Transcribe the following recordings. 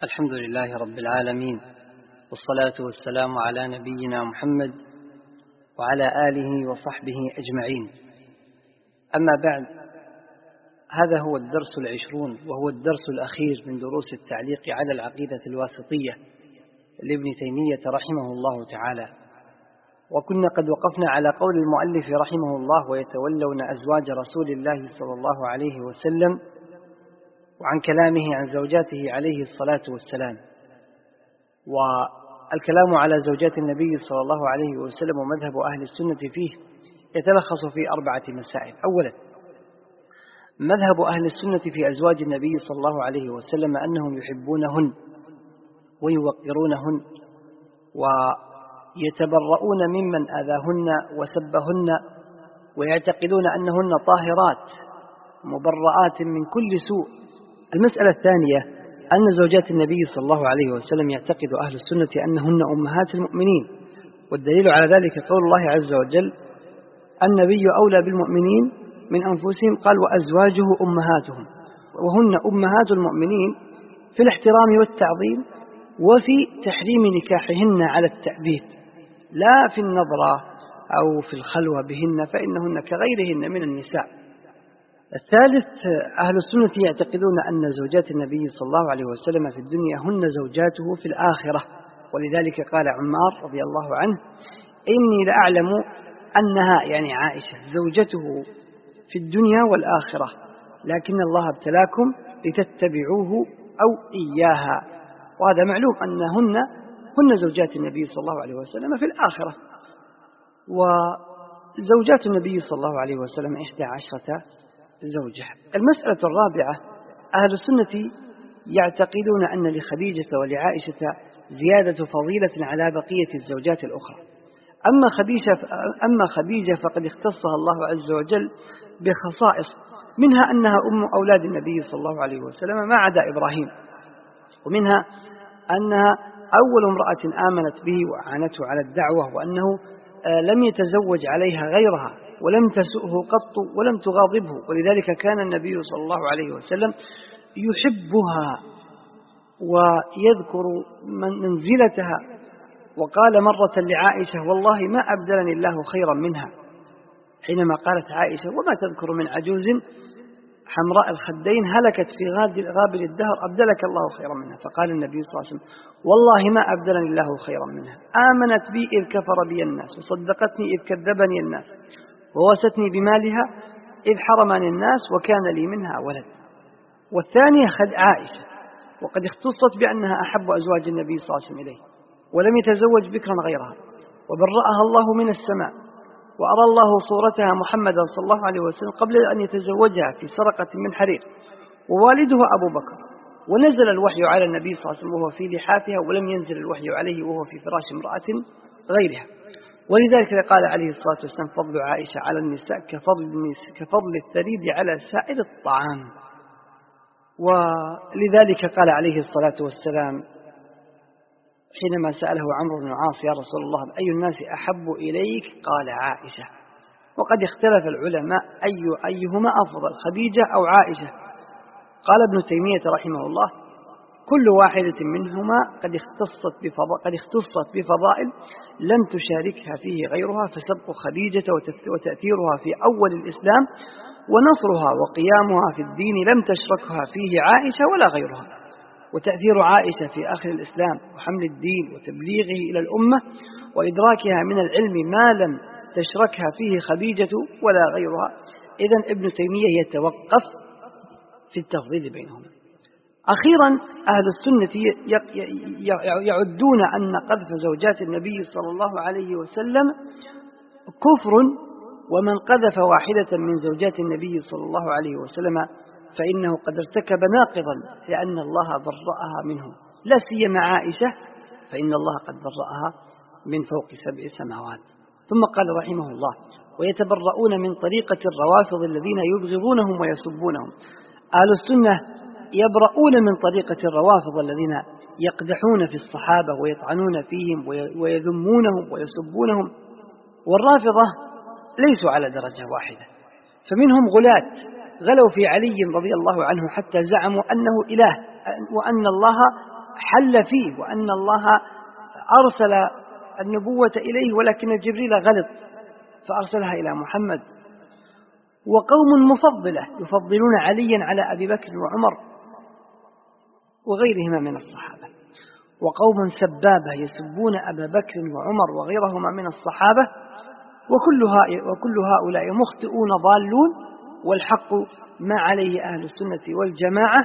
الحمد لله رب العالمين، والصلاة والسلام على نبينا محمد وعلى آله وصحبه أجمعين. أما بعد، هذا هو الدرس 20 وهو الدرس الأخير من دروس التعليق على العقيدة الواسطية لابن تيمية رحمه الله تعالى. وكنا قد وقفنا على قول المؤلف رحمه الله: ويتولون أزواج رسول الله صلى الله عليه وسلم، وعن كلامه عن زوجاته عليه الصلاة والسلام. والكلام على زوجات النبي صلى الله عليه وسلم ومذهب أهل السنة فيه يتلخص في 4 مسائل. أولا، مذهب أهل السنة في أزواج النبي صلى الله عليه وسلم أنهم يحبونهن ويوقرونهن ويتبرؤون ممن أذاهن وسبهن، ويعتقدون أنهن طاهرات مبرآت من كل سوء. المسألة الثانية، أن زوجات النبي صلى الله عليه وسلم يعتقد أهل السنة أنهن أمهات المؤمنين، والدليل على ذلك قول الله عز وجل: النبي أولى بالمؤمنين من أنفسهم، قال: وأزواجه أمهاتهم. وهن أمهات المؤمنين في الاحترام والتعظيم وفي تحريم نكاحهن على التأبيد، لا في النظرة أو في الخلوة بهن، فإنهن كغيرهن من النساء. الثالث، أهل السنة يعتقدون أن زوجات النبي صلى الله عليه وسلم في الدنيا هن زوجاته في الآخرة، ولذلك قال عمار رضي الله عنه: إني لأعلم أنها، يعني عائشة، زوجته في الدنيا والآخرة، لكن الله ابتلاكم لتتبعوه أو إياها. وهذا معلوم أنهن زوجات النبي صلى الله عليه وسلم في الآخرة. وزوجات النبي صلى الله عليه وسلم 11 زوجة. المسألة الرابعة، أهل السنة يعتقدون أن لخديجة ولعائشة زيادة فضيلة على بقية الزوجات الأخرى. أما خديجة فقد اختصها الله عز وجل بخصائص، منها أنها أم أولاد النبي صلى الله عليه وسلم ما عدا إبراهيم، ومنها أنها أول امرأة آمنت به وأعانته على الدعوة، وأنه لم يتزوج عليها غيرها ولم تسؤه قط ولم تغاضبه، ولذلك كان النبي صلى الله عليه وسلم يحبها ويذكر منزلتها. وقال مرة لعائشة: والله ما أبدلني الله خيرا منها، حينما قالت عائشة: وما تذكر من عجوز حمراء الخدين هلكت في غابر الدهر أبدلك الله خيرا منها؟ فقال النبي صلى الله عليه وسلم: والله ما أبدلني الله خيرا منها، آمنت بي إذ كفر بي الناس، وصدقتني إذ كذبني الناس، ووستني بمالها إذ حرمني الناس، وكان لي منها ولد. والثانية عائشة، وقد اختصت بأنها أحب أزواج النبي صلى الله عليه وسلم إليه، ولم يتزوج بكرا غيرها، وبرأها الله من السماء، وأرى الله صورتها محمدا صلى الله عليه وسلم قبل أن يتزوجها في سرقة من حرير، ووالدها أبو بكر، ونزل الوحي على النبي صلى الله عليه وسلم وهو في لحافها، ولم ينزل الوحي عليه وهو في فراش امرأة غيرها. ولذلك قال عليه الصلاة والسلام: فضل عائشة على النساء كفضل الثريد على سائر الطعام. ولذلك قال عليه الصلاة والسلام حينما سأله عمرو بن العاص: يا رسول الله، أي الناس أحب إليك؟ قال: عائشة. وقد اختلف العلماء أيهما أفضل، خديجة أو عائشة. قال ابن تيمية رحمه الله: كل واحدة منهما قد اختصت بفضائل لم تشاركها فيه غيرها، فسبق خديجة وتأثيرها في أول الإسلام ونصرها وقيامها في الدين لم تشركها فيه عائشة ولا غيرها، وتأثير عائشة في آخر الإسلام وحمل الدين وتبليغه إلى الأمة وإدراكها من العلم ما لم تشركها فيه خديجة ولا غيرها. إذن ابن تيمية يتوقف في التفضيل بينهما. أخيرا، أهل السنة يعدون أن قذف زوجات النبي صلى الله عليه وسلم كفر، ومن قذف واحدة من زوجات النبي صلى الله عليه وسلم فإنه قد ارتكب ناقضا، لأن الله برأها منه، لا سيما عائشة فإن الله قد برأها من فوق 7 سماوات. ثم قال رحمه الله: ويتبرؤون من طريقة الروافض الذين يبغضونهم ويسبونهم. أهل السنة يبرؤون من طريقة الروافض الذين يقدحون في الصحابة ويطعنون فيهم ويذمونهم ويسبونهم. والرافضة ليسوا على درجة واحدة، فمنهم غلوا في علي رضي الله عنه حتى زعموا أنه إله، وأن الله حل فيه وأن الله أرسل النبوة إليه ولكن جبريل غلط فأرسلها إلى محمد. وقوم مفضلة يفضلون عليا على أبي بكر وعمر وغيرهما من الصحابة، وقوم سبابة يسبون أبا بكر وعمر وغيرهما من الصحابة، وكل هؤلاء مخطئون ضالون. والحق ما عليه أهل السنة والجماعة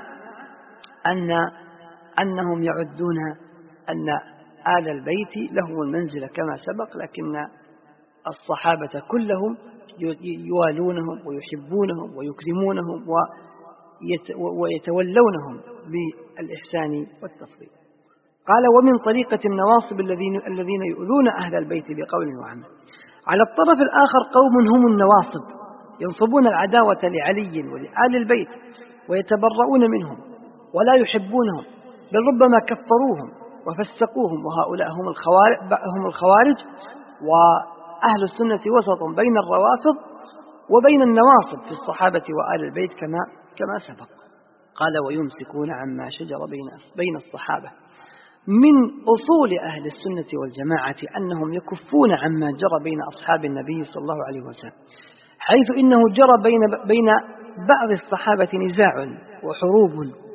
أنهم يعدون أن آل البيت لهم المنزلة كما سبق، لكن الصحابة كلهم يوالونهم ويحبونهم ويكرمونهم ويتولونهم بالإحسان والتفضيل. قال: ومن طريقة النواصب الذين يؤذون أهل البيت بقول وعمل. على الطرف الآخر قوم هم النواصب ينصبون العداوة لعلي ولآل البيت ويتبرؤون منهم ولا يحبونهم، بل ربما كفروهم وفسقوهم، وهؤلاء هم الخوارج. وأهل السنة وسط بين الروافض وبين النواصب في الصحابة وآل البيت كما سبق. قال: ويمسكون عما شجر بين الصحابة. من أصول أهل السنة والجماعة أنهم يكفون عما جرى بين أصحاب النبي صلى الله عليه وسلم، حيث إنه جرى بين بعض الصحابة نزاع وحروب،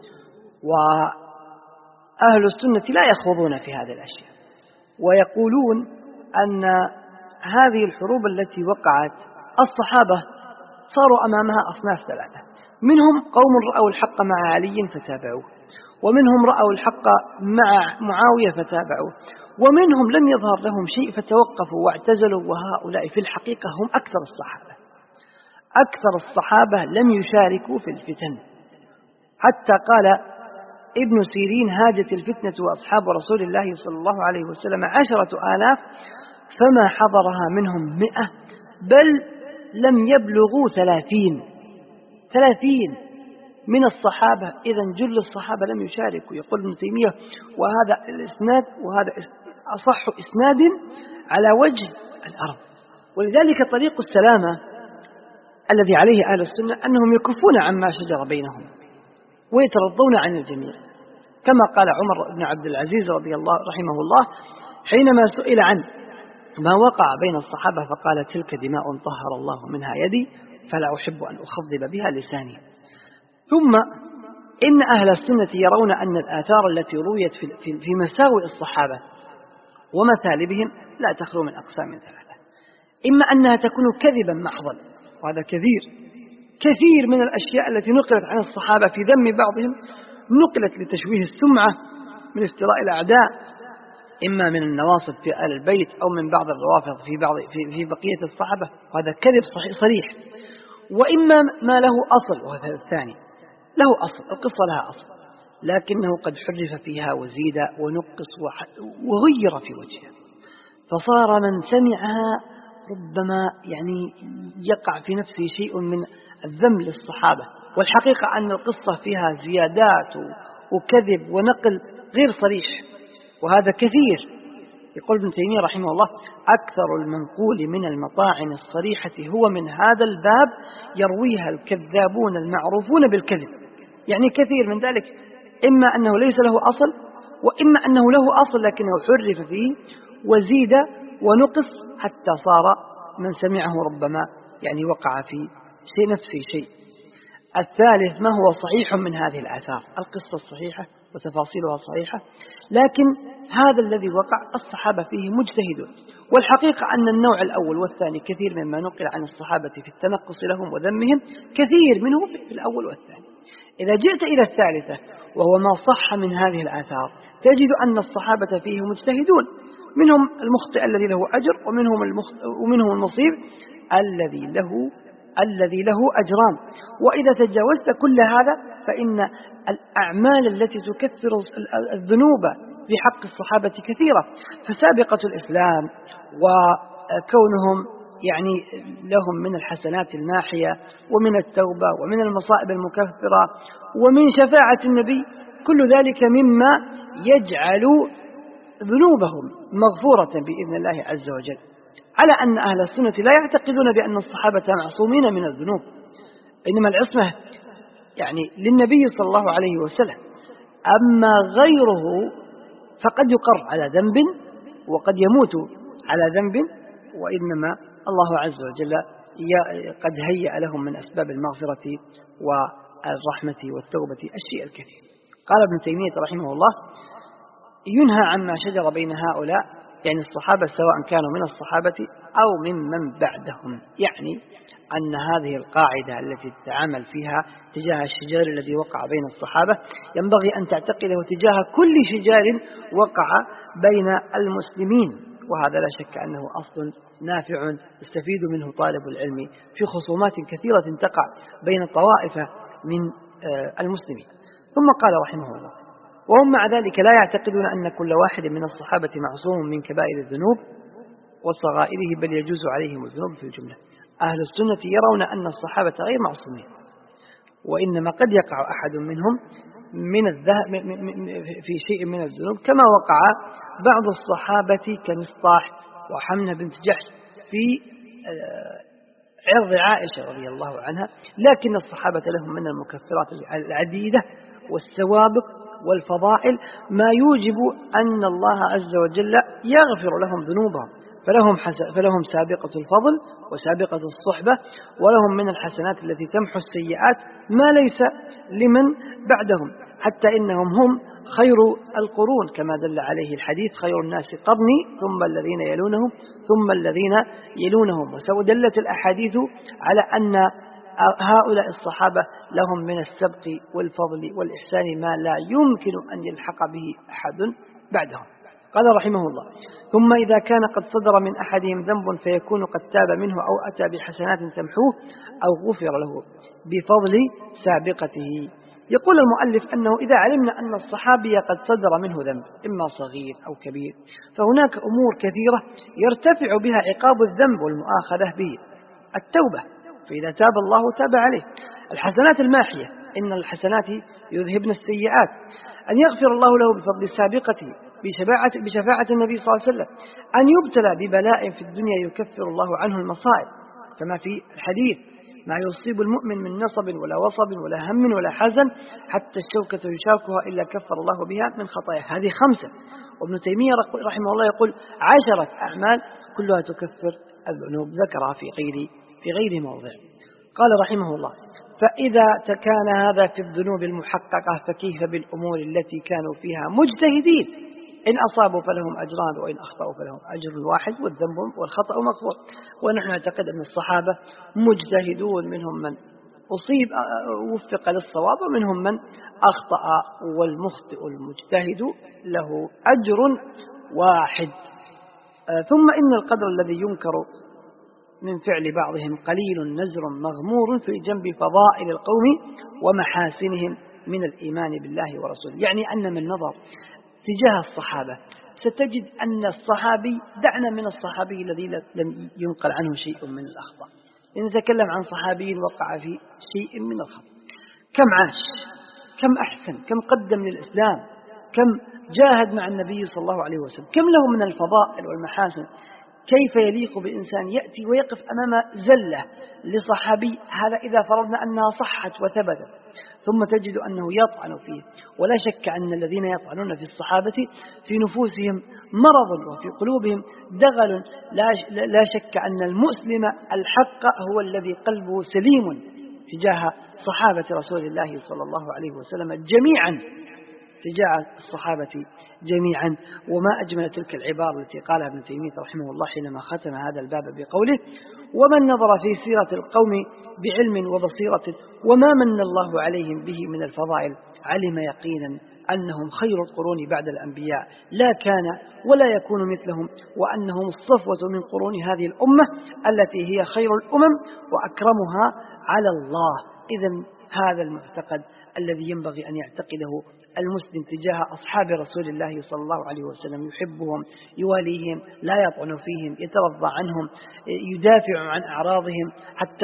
وأهل السنة لا يخوضون في هذه الأشياء، ويقولون أن هذه الحروب التي وقعت الصحابة صاروا أمامها أصناف ثلاثة: منهم قوم رأوا الحق مع علي فتابعوه، ومنهم رأوا الحق مع معاوية فتابعوه، ومنهم لم يظهر لهم شيء فتوقفوا واعتزلوا، وهؤلاء في الحقيقة هم أكثر الصحابة. أكثر الصحابة لم يشاركوا في الفتن، حتى قال ابن سيرين: هاجت الفتنة وأصحاب رسول الله صلى الله عليه وسلم 10,000 فما حضرها منهم 100، بل لم يبلغوا 30 من الصحابة. إذن جل الصحابة لم يشاركوا. يقول ابن تيمية: وهذا الإسناد وهذا أصح إسناد على وجه الأرض. ولذلك طريق السلامة الذي عليه أهل السنة أنهم يكفون عما شجر بينهم ويترضون عن الجميع، كما قال عمر بن عبد العزيز رحمه الله حينما سئل عن ما وقع بين الصحابة فقال: تلك دماء طهر الله منها يدي فلا أحب أن أخضب بها لساني. ثم إن أهل السنة يرون أن الآثار التي رويت في مساوئ الصحابة ومثالبهم لا تخلو من أقسام ثلاثة: إما أنها تكون كذبا محضا، وهذا كثير من الأشياء التي نقلت عن الصحابة في ذم بعضهم نقلت لتشويه السمعة من افتراء الأعداء، إما من النواصب في آل البيت أو من بعض الروافض في بقية الصحابة، وهذا كذب صريح. وإما ما له أصل، وهذا الثاني له أصل، القصة لها أصل، لكنه قد حرف فيها وزيد ونقص وغير في وجهها، فصار من سمعها ربما يقع في نفسه شيء من الذم للصحابة، والحقيقة أن القصة فيها زيادات وكذب ونقل غير صريح، وهذا كثير. يقول ابن تيمية رحمه الله: أكثر المنقول من المطاعن الصريحة هو من هذا الباب يرويها الكذابون المعروفون بالكذب. كثير من ذلك إما أنه ليس له أصل، وإما أنه له أصل لكنه حرف فيه وزيد ونقص حتى صار من سمعه ربما وقع في نفس شيء. الثالث: ما هو صحيح من هذه الآثار، القصة الصحيحة وتفاصيلها صحيحة، لكن هذا الذي وقع الصحابة فيه مجتهدون. والحقيقة أن النوع الأول والثاني كثير مما نقل عن الصحابة في التنقص لهم وذمهم كثير منه في الأول والثاني. إذا جئت إلى الثالثة وهو ما صح من هذه الآثار تجد أن الصحابة فيه مجتهدون، منهم المخطئ الذي له أجر، ومنهم المصيب الذي له أجران. وإذا تجاوزت كل هذا فإن الأعمال التي تكثر الذنوب في حق الصحابة كثيرة، فسابقة الإسلام وكونهم لهم من الحسنات الماحية ومن التوبة ومن المصائب المكفرة ومن شفاعة النبي، كل ذلك مما يجعل ذنوبهم مغفورة بإذن الله عز وجل. على أن أهل السنة لا يعتقدون بأن الصحابة معصومين من الذنوب، إنما العصمة للنبي صلى الله عليه وسلم، أما غيره فقد يقر على ذنب وقد يموت على ذنب، وإنما الله عز وجل قد هيأ لهم من أسباب المغفرة والرحمة والتوبة الشيء الكثير. قال ابن تيمية رحمه الله: ينهى عما شجر بين هؤلاء، يعني الصحابة سواء كانوا من الصحابة أو ممن بعدهم، يعني أن هذه القاعدة التي تتعامل فيها تجاه الشجار الذي وقع بين الصحابة ينبغي أن تعتقده تجاه كل شجار وقع بين المسلمين، وهذا لا شك أنه أصل نافع يستفيد منه طالب العلم في خصومات كثيرة تقع بين طوائف من المسلمين. ثم قال رحمه الله: وهم مع ذلك لا يعتقدون أن كل واحد من الصحابة معصوم من كبائر الذنوب وصغائره، بل يجوز عليهم الذنوب في الجملة. أهل السنة يرون أن الصحابة غير معصومين، وإنما قد يقع أحد منهم في شيء من الذنوب، كما وقع بعض الصحابة كمصطاح وحمنة بنت جحش في عرض عائشة رضي الله عنها، لكن الصحابة لهم من المكفرات العديدة والسوابق والفضائل ما يوجب أن الله عز وجل يغفر لهم ذنوبهم، فلهم سابقة الفضل وسابقة الصحبة، ولهم من الحسنات التي تمحو السيئات ما ليس لمن بعدهم، حتى إنهم هم خير القرون كما دل عليه الحديث: خير الناس قرني ثم الذين يلونهم ثم الذين يلونهم. ودلت الأحاديث على أن هؤلاء الصحابة لهم من السبق والفضل والإحسان ما لا يمكن أن يلحق به أحد بعدهم. قال رحمه الله: ثم إذا كان قد صدر من أحدهم ذنب فيكون قد تاب منه أو أتى بحسنات تمحوه أو غفر له بفضل سابقته. يقول المؤلف أنه إذا علمنا أن الصحابي قد صدر منه ذنب إما صغير أو كبير، فهناك أمور كثيرة يرتفع بها عقاب الذنب والمؤاخذة به: التوبة، فإذا تاب الله تاب عليه; الحسنات الماحية، إن الحسنات يذهبن السيئات; أن يغفر الله له بفضل سابقته بشفاعة النبي صلى الله عليه وسلم; أن يبتلى ببلاء في الدنيا يكفر الله عنه المصائب، كما في الحديث: ما يصيب المؤمن من نصب ولا وصب ولا هم ولا حزن حتى الشوكة يشاكها إلا كفر الله بها من خطاياه. هذه 5. وابن تيمية رحمه الله يقول 10 أعمال كلها تكفر الذنوب، ذكرها في غير موضع. قال رحمه الله: فإذا كان هذا في الذنوب المحققة فكيف بالأمور التي كانوا فيها مجتهدين؟ إن أصابوا فلهم أجران وإن أخطأوا فلهم أجر واحد والذنب والخطأ مغفور. ونحن نعتقد أن الصحابة مجتهدون، منهم من وفق للصواب ومنهم من أخطأ، والمخطئ المجتهد له أجر واحد. ثم إن القدر الذي ينكر من فعل بعضهم قليل نزر مغمور في جنب فضائل القوم ومحاسنهم من الإيمان بالله ورسوله. يعني أن من نظر تجاه الصحابة ستجد أن الصحابي، دعنا من الصحابي الذي لم ينقل عنه شيء من الأخطاء، نتكلم عن صحابي وقع في شيء من الخطأ، كم عاش، كم أحسن، كم قدم للإسلام، كم جاهد مع النبي صلى الله عليه وسلم، كم له من الفضائل والمحاسن. كيف يليق بإنسان يأتي ويقف أمام زلة لصحابي، هذا إذا فرضنا أنها صحت وثبتت، ثم تجد أنه يطعن فيه. ولا شك أن الذين يطعنون في الصحابة في نفوسهم مرض وفي قلوبهم دغل. لا شك أن المسلم الحق هو الذي قلبه سليم تجاه صحابة رسول الله صلى الله عليه وسلم جميعا، تجاه الصحابة جميعا. وما أجمل تلك العبارة التي قالها ابن تيمية رحمه الله حينما ختم هذا الباب بقوله: ومن نظر في سيرة القوم بعلم وبصيرة وما من الله عليهم به من الفضائل علم يقينا أنهم خير القرون بعد الأنبياء، لا كان ولا يكون مثلهم، وأنهم الصفوة من قرون هذه الأمة التي هي خير الأمم وأكرمها على الله. إذن هذا المعتقد الذي ينبغي أن يعتقده المسلم تجاه أصحاب رسول الله صلى الله عليه وسلم: يحبهم، يواليهم، لا يطعن فيهم، يترضى عنهم، يدافع عن أعراضهم، حتى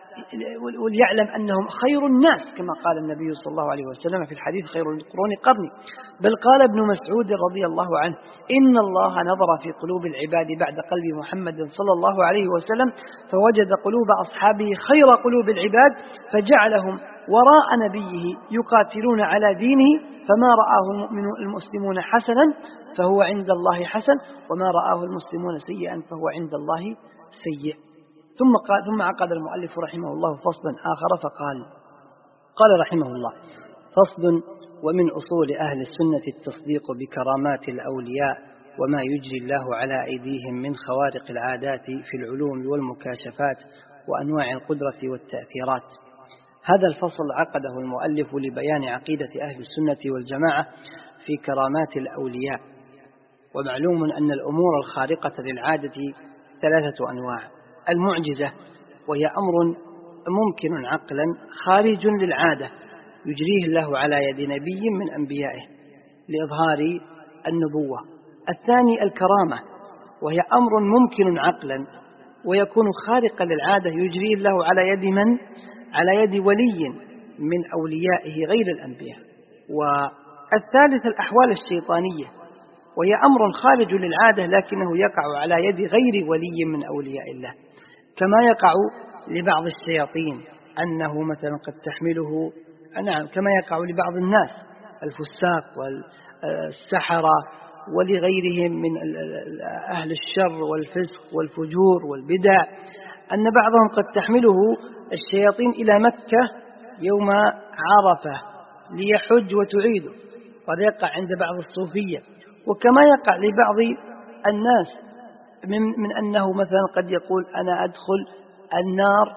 وليعلم أنهم خير الناس كما قال النبي صلى الله عليه وسلم في الحديث خير القرون قرني. بل قال ابن مسعود رضي الله عنه إن الله نظر في قلوب العباد بعد قلب محمد صلى الله عليه وسلم فوجد قلوب أصحابه خير قلوب العباد فجعلهم وراء نبيه يقاتلون على دينه فما رآه المسلمون حسنا فهو عند الله حسن وما رآه المسلمون سيئا فهو عند الله سيء. ثم عقد المؤلف رحمه الله فصلا آخر فقال قال رحمه الله فصل ومن أصول أهل السنة التصديق بكرامات الأولياء وما يجري الله على أيديهم من خوارق العادات في العلوم والمكاشفات وأنواع القدرة والتأثيرات. هذا الفصل عقده المؤلف لبيان عقيدة أهل السنة والجماعة في كرامات الأولياء. ومعلوم أن الأمور الخارقة للعادة ثلاثة أنواع: المعجزة وهي أمر ممكن عقلا خارج للعادة يجريه الله على يد نبي من أنبيائه لإظهار النبوة. الثاني الكرامة وهي أمر ممكن عقلا ويكون خارقا للعادة يجريه الله على يد من؟ على يد ولي من أوليائه غير الأنبياء. والثالث الأحوال الشيطانية وهي أمر خارج للعادة لكنه يقع على يد غير ولي من أولياء الله، كما يقع لبعض الشياطين أنه مثلا قد تحمله كما يقع لبعض الناس الفساق والسحرة ولغيرهم من أهل الشر والفسق والفجور والبدع، أن بعضهم قد تحمله الشياطين إلى مكة يوم عرفة ليحج وتعيده، قد يقع عند بعض الصوفية. وكما يقع لبعض الناس من أنه مثلا قد يقول أنا أدخل النار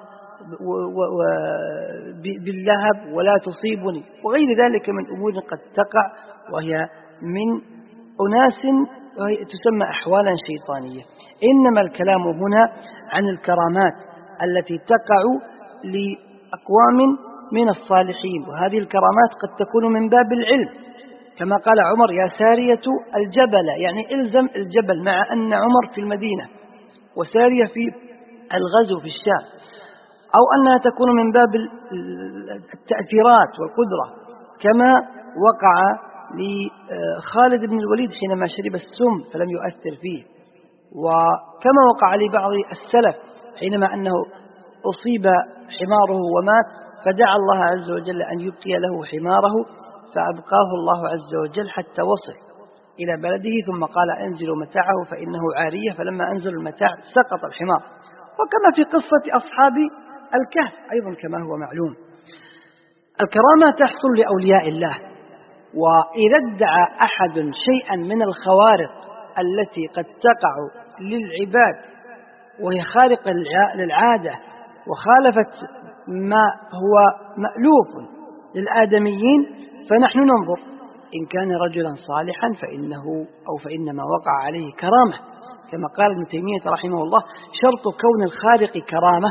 باللهب ولا تصيبني وغير ذلك من أمور قد تقع وهي من أناس تسمى أحوالا شيطانية. إنما الكلام هنا عن الكرامات التي تقع لأقوام من الصالحين، وهذه الكرامات قد تكون من باب العلم كما قال عمر يا سارية الجبل، يعني إلزم الجبل، مع أن عمر في المدينة وسارية في الغزو في الشام، أو أنها تكون من باب التأثيرات والقدرة كما وقع لخالد بن الوليد حينما شرب السم فلم يؤثر فيه، وكما وقع لبعض السلف حينما أنه أصيب حماره ومات فدعا الله عز وجل أن يبقي له حماره فأبقاه الله عز وجل حتى وصل إلى بلده ثم قال أنزلوا متاعه فإنه عارية، فلما أنزلوا المتاع سقط الحمار. وكما في قصة أصحاب الكهف أيضا كما هو معلوم. الكرامة تحصل لأولياء الله، وإذا ادعى أحد شيئا من الخوارق التي قد تقع للعباد وهي خارقة للعادة وخالفت ما هو مألوف للآدميين فنحن ننظر إن كان رجلا صالحا فإنما وقع عليه كرامة، كما قال ابن تيمية رحمه الله شرط كون الخالق كرامة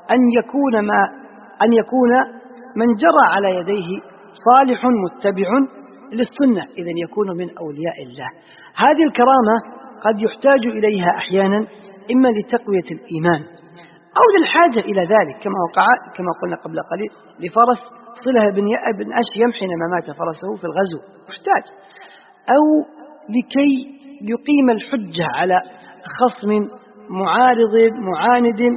أن يكون من جرى على يديه صالح متبع للسنة، إذن يكون من أولياء الله. هذه الكرامة قد يحتاج إليها أحيانا إما لتقوية الإيمان أو للحاجة إلى ذلك، كما قلنا قبل قليل لفرس صلة بن أشيم حينما مات فرسه في الغزو محتاج، أو لكي يقيم الحجة على خصم معاند،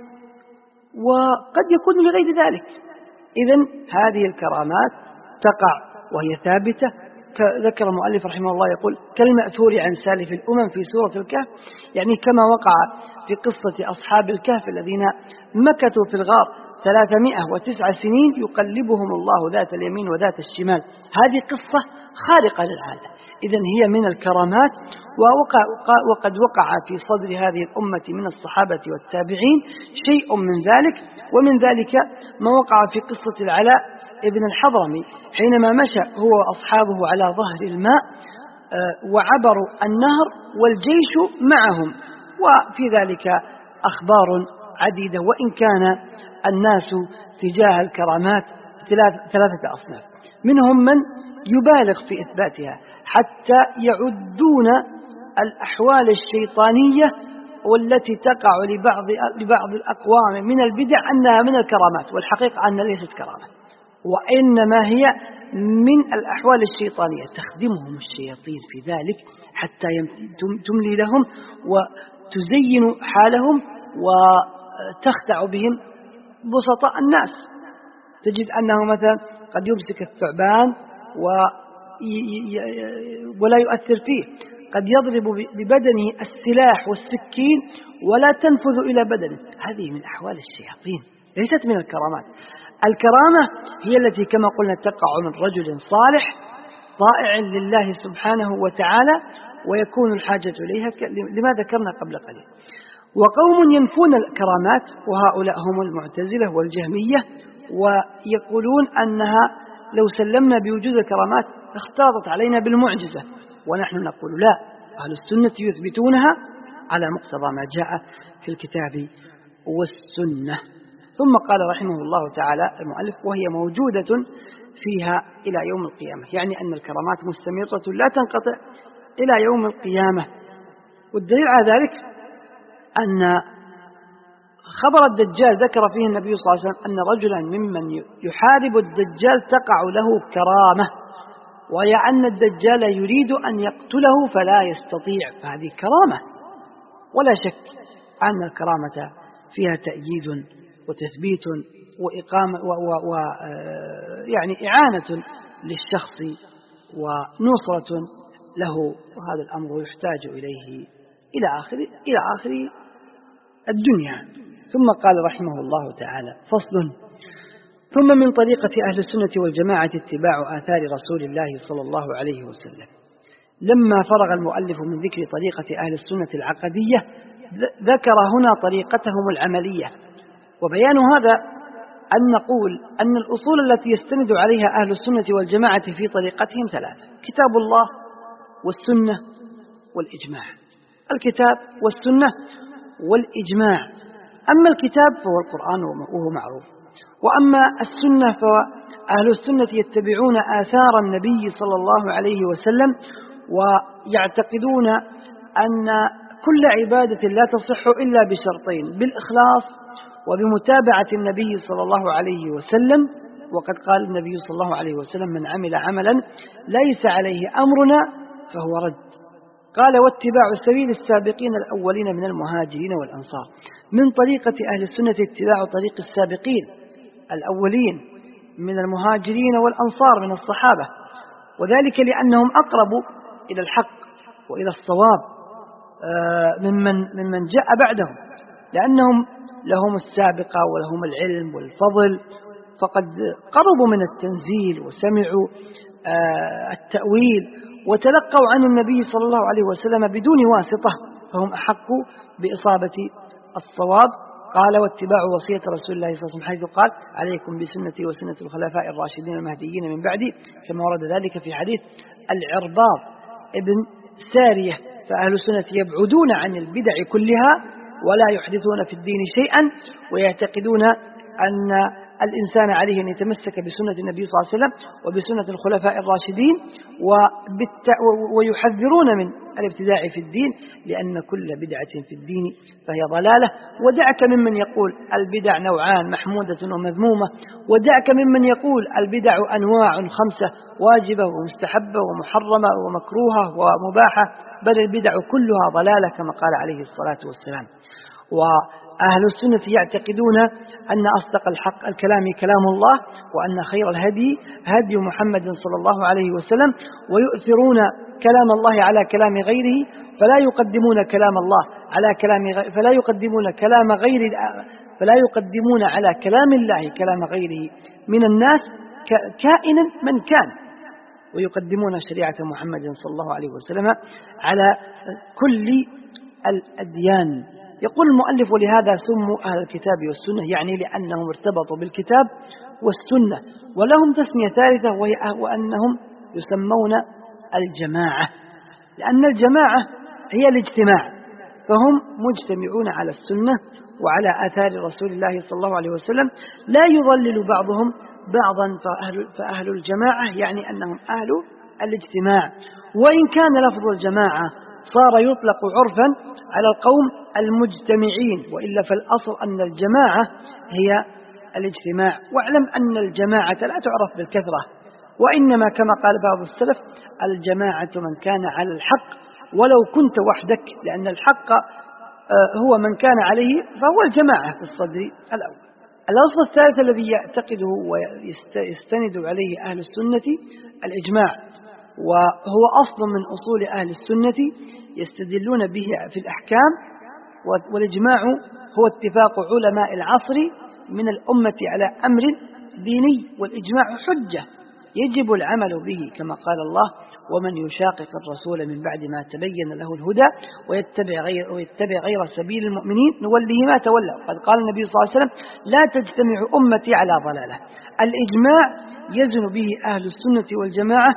وقد يكون لغير ذلك. إذن هذه الكرامات تقع وهي ثابتة. ذكر المؤلف رحمه الله يقول كالمأثور عن سالف الأمم في سورة الكهف، يعني كما وقع في قصة أصحاب الكهف الذين مكثوا في الغار 309 سنين يقلبهم الله ذات اليمين وذات الشمال. هذه قصة خارقة للعادة، إذن هي من الكرامات. وقد وقع في صدر هذه الأمة من الصحابة والتابعين شيء من ذلك، ومن ذلك ما وقع في قصة العلاء ابن الحضرمي حينما مشى هو وأصحابه على ظهر الماء وعبروا النهر والجيش معهم، وفي ذلك أخبار عديدة، وإن كان الناس تجاه الكرامات ثلاثة أصناف، منهم من يبالغ في إثباتها حتى يعدون الأحوال الشيطانية والتي تقع لبعض الأقوام من البدع أنها من الكرامات، والحقيقة أنها ليست كرامة، وإنما هي من الأحوال الشيطانية تخدمهم الشياطين في ذلك حتى تملي لهم وتزين حالهم وتخدع بهم بسطاء الناس. تجد أنه مثلا قد يمسك الثعبان ولا يؤثر فيه، قد يضرب ببدنه السلاح والسكين ولا تنفذ إلى بدنه. هذه من أحوال الشياطين ليست من الكرامات. الكرامة هي التي كما قلنا تقع من رجل صالح طائع لله سبحانه وتعالى ويكون الحاجة إليها لما ذكرنا قبل قليل. وقوم ينفون الكرامات، وهؤلاء هم المعتزلة والجهمية، ويقولون أنها لو سلمنا بوجود الكرامات اختلطت علينا بالمعجزة، ونحن نقول لا، أهل السنة يثبتونها على مقتضى ما جاء في الكتاب والسنة. ثم قال رحمه الله تعالى المؤلف: وهي موجودة فيها إلى يوم القيامة، يعني أن الكرامات مستمرة لا تنقطع إلى يوم القيامة. والدليل على ذلك أن خبر الدجال ذكر فيه النبي صلى الله عليه وسلم أن رجلا ممن يحارب الدجال تقع له كرامة، وهي أن الدجال يريد أن يقتله فلا يستطيع، فهذه كرامة. ولا شك أن الكرامة فيها تأييد وتثبيت وإقامة يعني إعانة للشخص ونصرة له، وهذا الأمر يحتاج إليه إلى آخر الدنيا. ثم قال رحمه الله تعالى: فصل: ثم من طريقة أهل السنة والجماعة اتباع آثار رسول الله صلى الله عليه وسلم. لما فرغ المؤلف من ذكر طريقة أهل السنة العقدية ذكر هنا طريقتهم العملية. وبيان هذا أن نقول أن الأصول التي يستند عليها أهل السنة والجماعة في طريقتهم ثلاثة: كتاب الله والسنة والإجماع. الكتاب والسنة والإجماع. أما الكتاب فهو القرآن وهو معروف، وأما السنة فأهل السنة يتبعون آثار النبي صلى الله عليه وسلم، ويعتقدون أن كل عبادة لا تصح إلا بشرطين: بالإخلاص وبمتابعة النبي صلى الله عليه وسلم. وقد قال النبي صلى الله عليه وسلم: من عمل عملا ليس عليه أمرنا فهو رد. قال: واتباع سبيل السابقين الأولين من المهاجرين والأنصار. من طريقة أهل السنة اتباع طريق السابقين الأولين من المهاجرين والأنصار من الصحابة، وذلك لأنهم أقرب إلى الحق وإلى الصواب ممن جاء بعدهم، لأنهم لهم السابقة ولهم العلم والفضل، فقد قربوا من التنزيل وسمعوا التأويل وتلقوا عن النبي صلى الله عليه وسلم بدون واسطة، فهم أحق بإصابة الصواب. قال: واتباع وصية رسول الله صلى الله عليه وسلم، حيث قال: عليكم بسنتي وسنة الخلفاء الراشدين المهديين من بعدي، كما ورد ذلك في حديث العرباض ابن سارية. فأهل السنة يبعدون عن البدع كلها ولا يحدثون في الدين شيئا، ويعتقدون أن الإنسان عليه أن يتمسك بسنة النبي صلى الله عليه وسلم وبسنة الخلفاء الراشدين، ويحذرون من الابتداع في الدين، لأن كل بدعة في الدين فهي ضلالة. ودعك ممن يقول البدع نوعان: محمودة ومذمومة. ودعك ممن يقول البدع أنواع 5: واجبة ومستحبة ومحرمة ومكروهة ومباحة، بل البدع كلها ضلالة، كما قال عليه الصلاة والسلام. وأهل السنة يعتقدون أن أصدق الكلام كلام الله، وأن خير الهدي هدي محمد صلى الله عليه وسلم، ويؤثرون كلام الله على كلام غيره، فلا يقدمون كلام الله على كلام فلا يقدمون على كلام الله كلام غيره من الناس كائنا من كان، ويقدمون شريعة محمد صلى الله عليه وسلم على كل الأديان. يقول المؤلف: ولهذا سموا أهل الكتاب والسنة، يعني لأنهم ارتبطوا بالكتاب والسنة. ولهم تسمية ثالثة، وأنهم يسمون الجماعة، لأن الجماعة هي الاجتماع، فهم مجتمعون على السنة وعلى آثار رسول الله صلى الله عليه وسلم، لا يضلل بعضهم بعضا. فأهل الجماعة يعني أنهم أهل الاجتماع، وإن كان لفظ الجماعة صار يطلق عرفا على القوم المجتمعين، وإلا فالأصل أن الجماعة هي الاجتماع. واعلم أن الجماعة لا تعرف بالكثرة، وإنما كما قال بعض السلف: الجماعة من كان على الحق ولو كنت وحدك، لأن الحق هو من كان عليه، فهو الجماعة في الصدر الأول. الأصل الثالث الذي يعتقده ويستند عليه أهل السنة الإجماع، وهو أصل من أصول أهل السنة يستدلون به في الأحكام. والإجماع هو اتفاق علماء العصر من الأمة على أمر ديني، والإجماع حجة يجب العمل به، كما قال الله: ومن يشاقق الرسول من بعد ما تبين له الهدى ويتبع غير سبيل المؤمنين نوله ما تولى. قد قال النبي صلى الله عليه وسلم: لا تجتمع أمتي على ضلالة. الإجماع يزن به أهل السنة والجماعة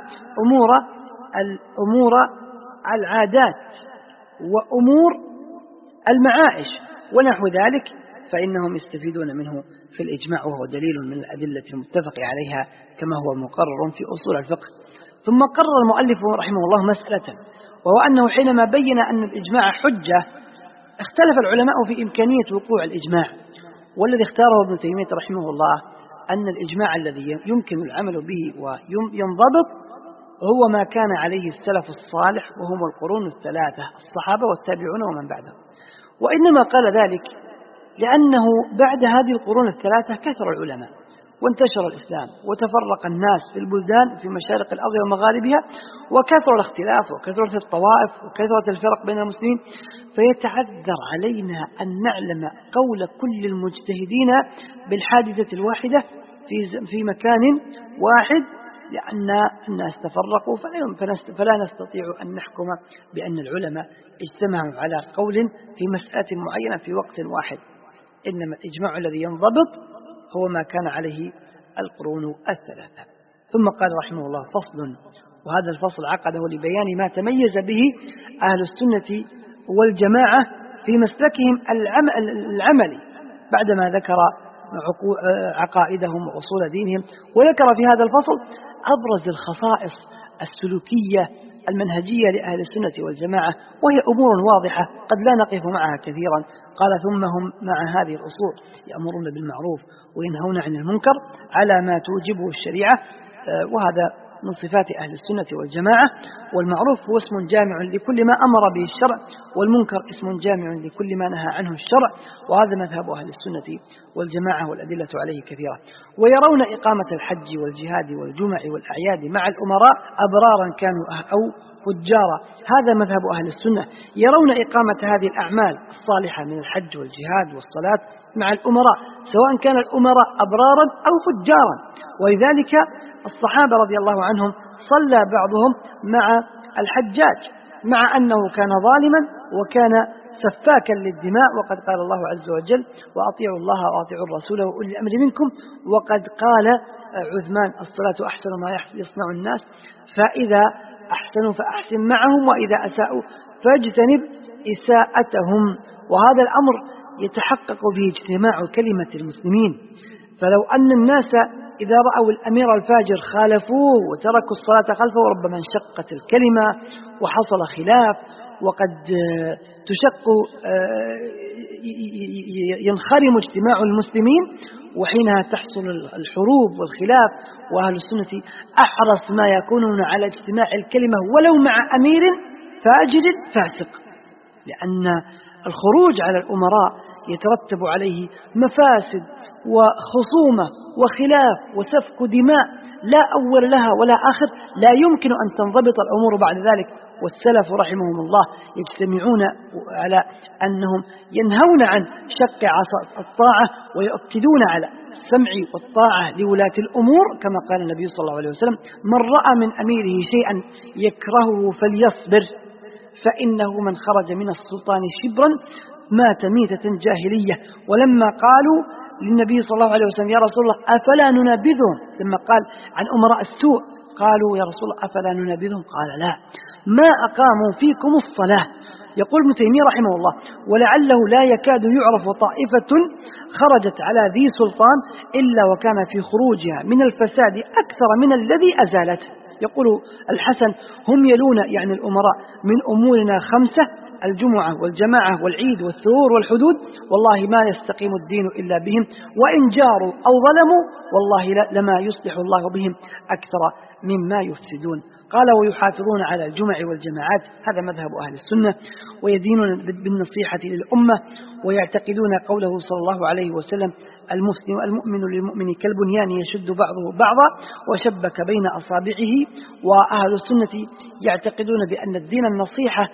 أمور العادات وأمور المعائش ونحو ذلك، فإنهم يستفيدون منه في الإجماع، وهو دليل من الأدلة المتفق عليها كما هو مقرر في أصول الفقه. ثم قرر المؤلف رحمه الله مسألة، وهو أنه حينما بين أن الإجماع حجة اختلف العلماء في إمكانية وقوع الإجماع، والذي اختاره ابن تيمية رحمه الله أن الإجماع الذي يمكن العمل به وينضبط هو ما كان عليه السلف الصالح، وهم القرون الثلاثة: الصحابة والتابعون ومن بعدهم. وإنما قال ذلك لأنه بعد هذه القرون الثلاثة كثر العلماء وانتشر الإسلام وتفرق الناس في البلدان في مشارق الأرض ومغاربها، وكثر الاختلاف وكثرة الطوائف وكثرة الفرق بين المسلمين، فيتعذر علينا أن نعلم قول كل المجتهدين بالحادثة الواحدة في مكان واحد، لأن الناس تفرقوا، فلا نستطيع أن نحكم بأن العلماء اجتمعوا على قول في مسألة معينة في وقت واحد. إنما الإجماع الذي ينضبط هو ما كان عليه القرون الثلاثة. ثم قال رحمه الله: فصل. وهذا الفصل عقده لبيان ما تميز به أهل السنة والجماعة في مسلكهم العملي، بعدما ذكر عقائدهم وأصول دينهم. وذكر في هذا الفصل أبرز الخصائص السلوكية المنهجية لأهل السنة والجماعة، وهي أمور واضحة قد لا نقف معها كثيرا. قال: ثم هم مع هذه الأصول يأمرون بالمعروف وينهون عن المنكر على ما توجبه الشريعة، وهذا من صفات أهل السنة والجماعة. والمعروف هو اسم جامع لكل ما أمر به الشرع، والمنكر اسم جامع لكل ما نهى عنه الشرع، وهذا مذهب أهل السنة والجماعة، والأدلة عليه كثيرة. ويرون إقامة الحج والجهاد والجمع والأعياد مع الأمراء أبرارا كانوا أو فجارا، هذا مذهب أهل السنة. يرون إقامة هذه الأعمال الصالحة من الحج والجهاد والصلاة مع الأمراء، سواء كان الأمراء أبرارا أو فجارا. ولذلك الصحابة رضي الله عنهم صلى بعضهم مع الحجاج، مع أنه كان ظالما وكان سفاكا للدماء، وقد قال الله عز وجل: وأطيعوا الله وأطيعوا الرسول وأولي الأمر منكم. وقد قال عثمان: الصلاة أحسن ما يصنع الناس، فإذا أحسنوا فأحسن معهم، وإذا أساءوا فاجتنب إساءتهم. وهذا الأمر يتحقق به اجتماع كلمة المسلمين. فلو أن الناس إذا رأوا الأمير الفاجر خالفوه وتركوا الصلاة خلفه، ربما انشقت الكلمة وحصل خلاف، وقد تشق ينخرم اجتماع المسلمين، وحينها تحصل الحروب والخلاف. وأهل السنة أحرص ما يكونون على اجتماع الكلمة ولو مع أمير فاجر فاسق، لأن الخروج على الأمراء يترتب عليه مفاسد وخصومة وخلاف وسفك دماء لا أول لها ولا آخر، لا يمكن أن تنضبط الأمور بعد ذلك. والسلف رحمهم الله يجتمعون على أنهم ينهون عن شق عصا الطاعة، ويؤكدون على السمع والطاعة لولاة الأمور، كما قال النبي صلى الله عليه وسلم: من رأى من أميره شيئا يكرهه فليصبر، فإنه من خرج من السلطان شبرا مات ميتة جاهلية. ولما قالوا للنبي صلى الله عليه وسلم: يا رسول الله أفلا ننابذهم، لما قال عن أمراء السوء قالوا: يا رسول الله أفلا ننابذهم؟ قال: لا، ما أقاموا فيكم الصلاة. يقول ابن تيمية رحمه الله: ولعله لا يكاد يعرف طائفة خرجت على ذي سلطان إلا وكان في خروجها من الفساد أكثر من الذي أزالته. يقول الحسن: هم يلون يعني الأمراء من أمورنا 5: الجمعة والجماعة والعيد والثور والحدود، والله ما يستقيم الدين إلا بهم، وإن جاروا أو ظلموا والله لما يصلح الله بهم أكثر مما يفسدون. قال: ويحافظون على الجمع والجماعات، هذا مذهب أهل السنة، ويدينون بالنصيحة للأمة، ويعتقدون قوله صلى الله عليه وسلم: المؤمن للمؤمن كالبنيان يشد بعضه بعضا وشبك بين أصابعه. وأهل السنة يعتقدون بأن الدين النصيحة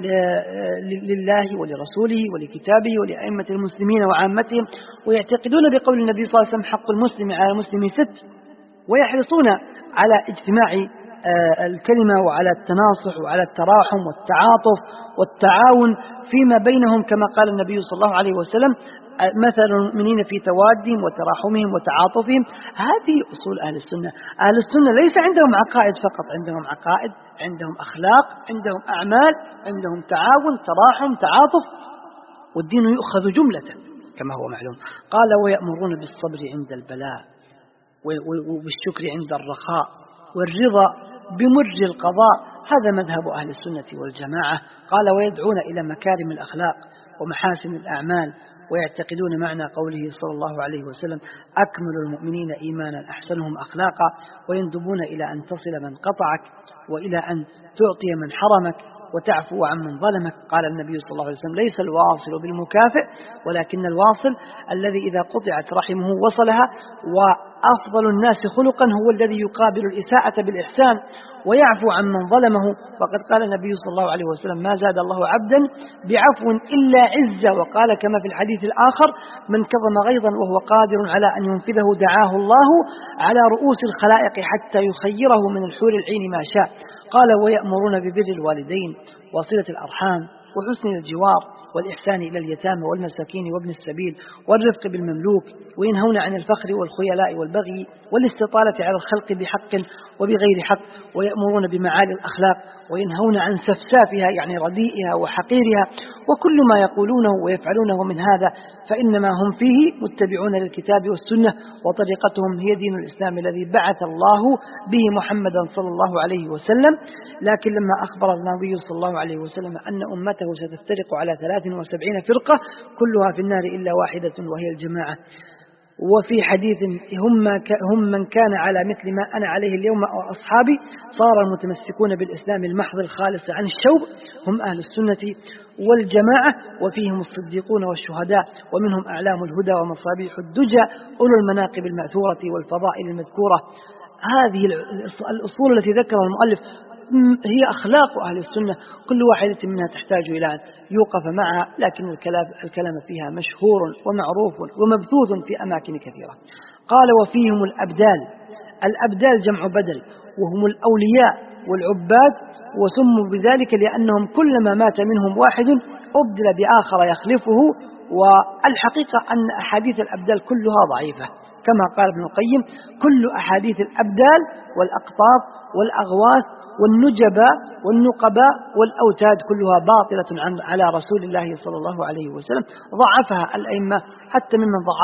لله ولرسوله ولكتابه ولأئمة المسلمين وعامتهم، ويعتقدون بقول النبي صلى الله عليه وسلم: حق المسلم على المسلم 6، ويحرصون على اجتماع الكلمة وعلى التناصح وعلى التراحم والتعاطف والتعاون فيما بينهم، كما قال النبي صلى الله عليه وسلم: مثل المؤمنين في توادهم وتراحمهم وتعاطفهم. هذه أصول أهل السنة. أهل السنة ليس عندهم عقائد فقط، عندهم عقائد، عندهم أخلاق، عندهم أعمال، عندهم تعاون، تراحم، تعاطف، والدين يؤخذ جملة كما هو معلوم. قال: ويأمرون بالصبر عند البلاء وبالشكر عند الرخاء والرضا بمر القضاء، هذا مذهب أهل السنة والجماعة. قال: ويدعون إلى مكارم الأخلاق ومحاسن الأعمال، ويعتقدون معنى قوله صلى الله عليه وسلم: أكمل المؤمنين إيمانا أحسنهم أخلاقا، ويندبون إلى أن تصل من قطعك، وإلى أن تعطي من حرمك، وتعفو عن من ظلمك. قال النبي صلى الله عليه وسلم: ليس الواصل بالمكافئ، ولكن الواصل الذي إذا قطعت رحمه وصلها. وأفضل الناس خلقا هو الذي يقابل الإساءة بالإحسان ويعفو عن من ظلمه. وقد قال النبي صلى الله عليه وسلم: ما زاد الله عبدا بعفو إلا عزة. وقال كما في الحديث الآخر: من كظم غيظا وهو قادر على أن ينفذه دعاه الله على رؤوس الخلائق حتى يخيره من الحور العين ما شاء. قال: ويأمرون ببر الوالدين وصلة الأرحام وحسن الجوار والإحسان إلى اليتامى والمساكين وابن السبيل والرفق بالمملوك، وينهون عن الفخر والخيلاء والبغي والاستطالة على الخلق بحق وبغير حق، ويأمرون بمعالي الأخلاق وينهون عن سفسافها يعني رديئها وحقيرها. وكل ما يقولونه ويفعلونه من هذا فإنما هم فيه متبعون للكتاب والسنة، وطريقتهم هي دين الإسلام الذي بعث الله به محمدا صلى الله عليه وسلم. لكن لما أخبر النبي صلى الله عليه وسلم أن أمته ستفترق على 73 فرقة كلها في النار إلا واحدة وهي الجماعة، وفي حديث: هم من كان على مثل ما أنا عليه اليوم أو أصحابي، صار المتمسكون بالإسلام المحض الخالص عن الشوب، هم أهل السنة والجماعة، وفيهم الصديقون والشهداء، ومنهم أعلام الهدى ومصابيح الدجى أولو المناقب المأثورة والفضائل المذكورة. هذه الأصول التي ذكرها المؤلف هي أخلاق أهل السنة، كل واحدة منها تحتاج إلى أن يوقف معها، لكن الكلام فيها مشهور ومعروف ومبثوث في أماكن كثيرة. قال: وفيهم الأبدال جمع بدل، وهم الأولياء والعباد، وسموا بذلك لأنهم كلما مات منهم واحد أبدل بآخر يخلفه. والحقيقة أن أحاديث الأبدال كلها ضعيفة، كما قال ابن القيم: كل أحاديث الأبدال والأقطاب والأغواث والنجباء والنقباء والأوتاد كلها باطلة على رسول الله صلى الله عليه وسلم. ضعفها الأئمة، حتى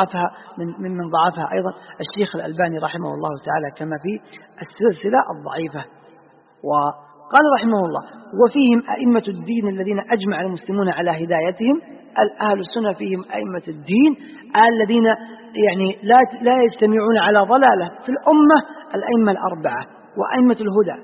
ممن ضعفها أيضا الشيخ الألباني رحمه الله تعالى، كما في السلسلة الضعيفة. وقال رحمه الله: وفيهم أئمة الدين الذين أجمع المسلمون على هدايتهم. أهل السنة فيهم أئمة الدين الذين يعني لا يجتمعون على ضلالة في الأمة، الأئمة الأربعة وأئمة الهدى،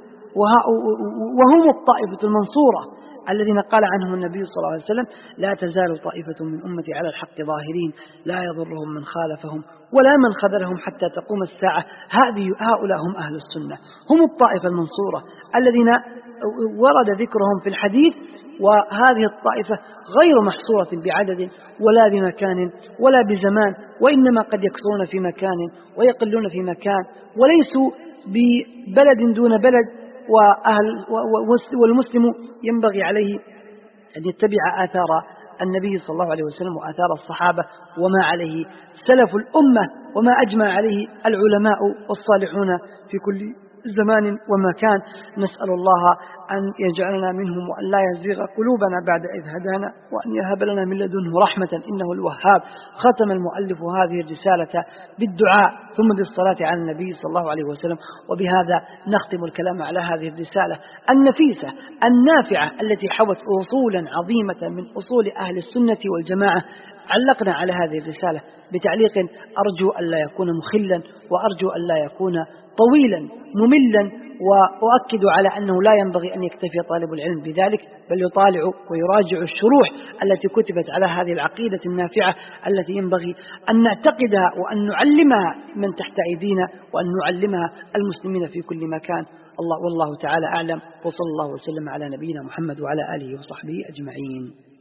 وهم الطائفة المنصورة الذين قال عنهم النبي صلى الله عليه وسلم: لا تزال طائفة من أمتي على الحق ظاهرين لا يضرهم من خالفهم ولا من خذلهم حتى تقوم الساعة. هؤلاء هم أهل السنة، هم الطائفة المنصورة الذين ورد ذكرهم في الحديث. وهذه الطائفة غير محصورة بعدد ولا بمكان ولا بزمان، وإنما قد يكثرون في مكان ويقلون في مكان، وليسوا ببلد دون بلد. والمسلم ينبغي عليه أن يتبع آثار النبي صلى الله عليه وسلم وآثار الصحابة وما عليه سلف الأمة وما أجمع عليه العلماء والصالحون في كل زمان ومكان. نسأل الله أن يجعلنا منهم وأن لا يزيغ قلوبنا بعد إذ هدانا وأن يهب لنا من لدنه رحمة إنه الوهاب. ختم المؤلف هذه الرسالة بالدعاء ثم بالصلاة على النبي صلى الله عليه وسلم. وبهذا نختم الكلام على هذه الرسالة النفيسة النافعة التي حوت أصولا عظيمة من أصول أهل السنة والجماعة. علقنا على هذه الرسالة بتعليق أرجو أن لا يكون مخلا، وأرجو أن لا يكون طويلا مملا، وأؤكد على أنه لا ينبغي أن يكتفي طالب العلم بذلك، بل يطالع ويراجع الشروح التي كتبت على هذه العقيدة النافعة التي ينبغي أن نعتقدها وأن نعلمها من تحت أيدينا وأن نعلمها المسلمين في كل مكان. والله تعالى أعلم، وصلى الله وسلم على نبينا محمد وعلى آله وصحبه أجمعين.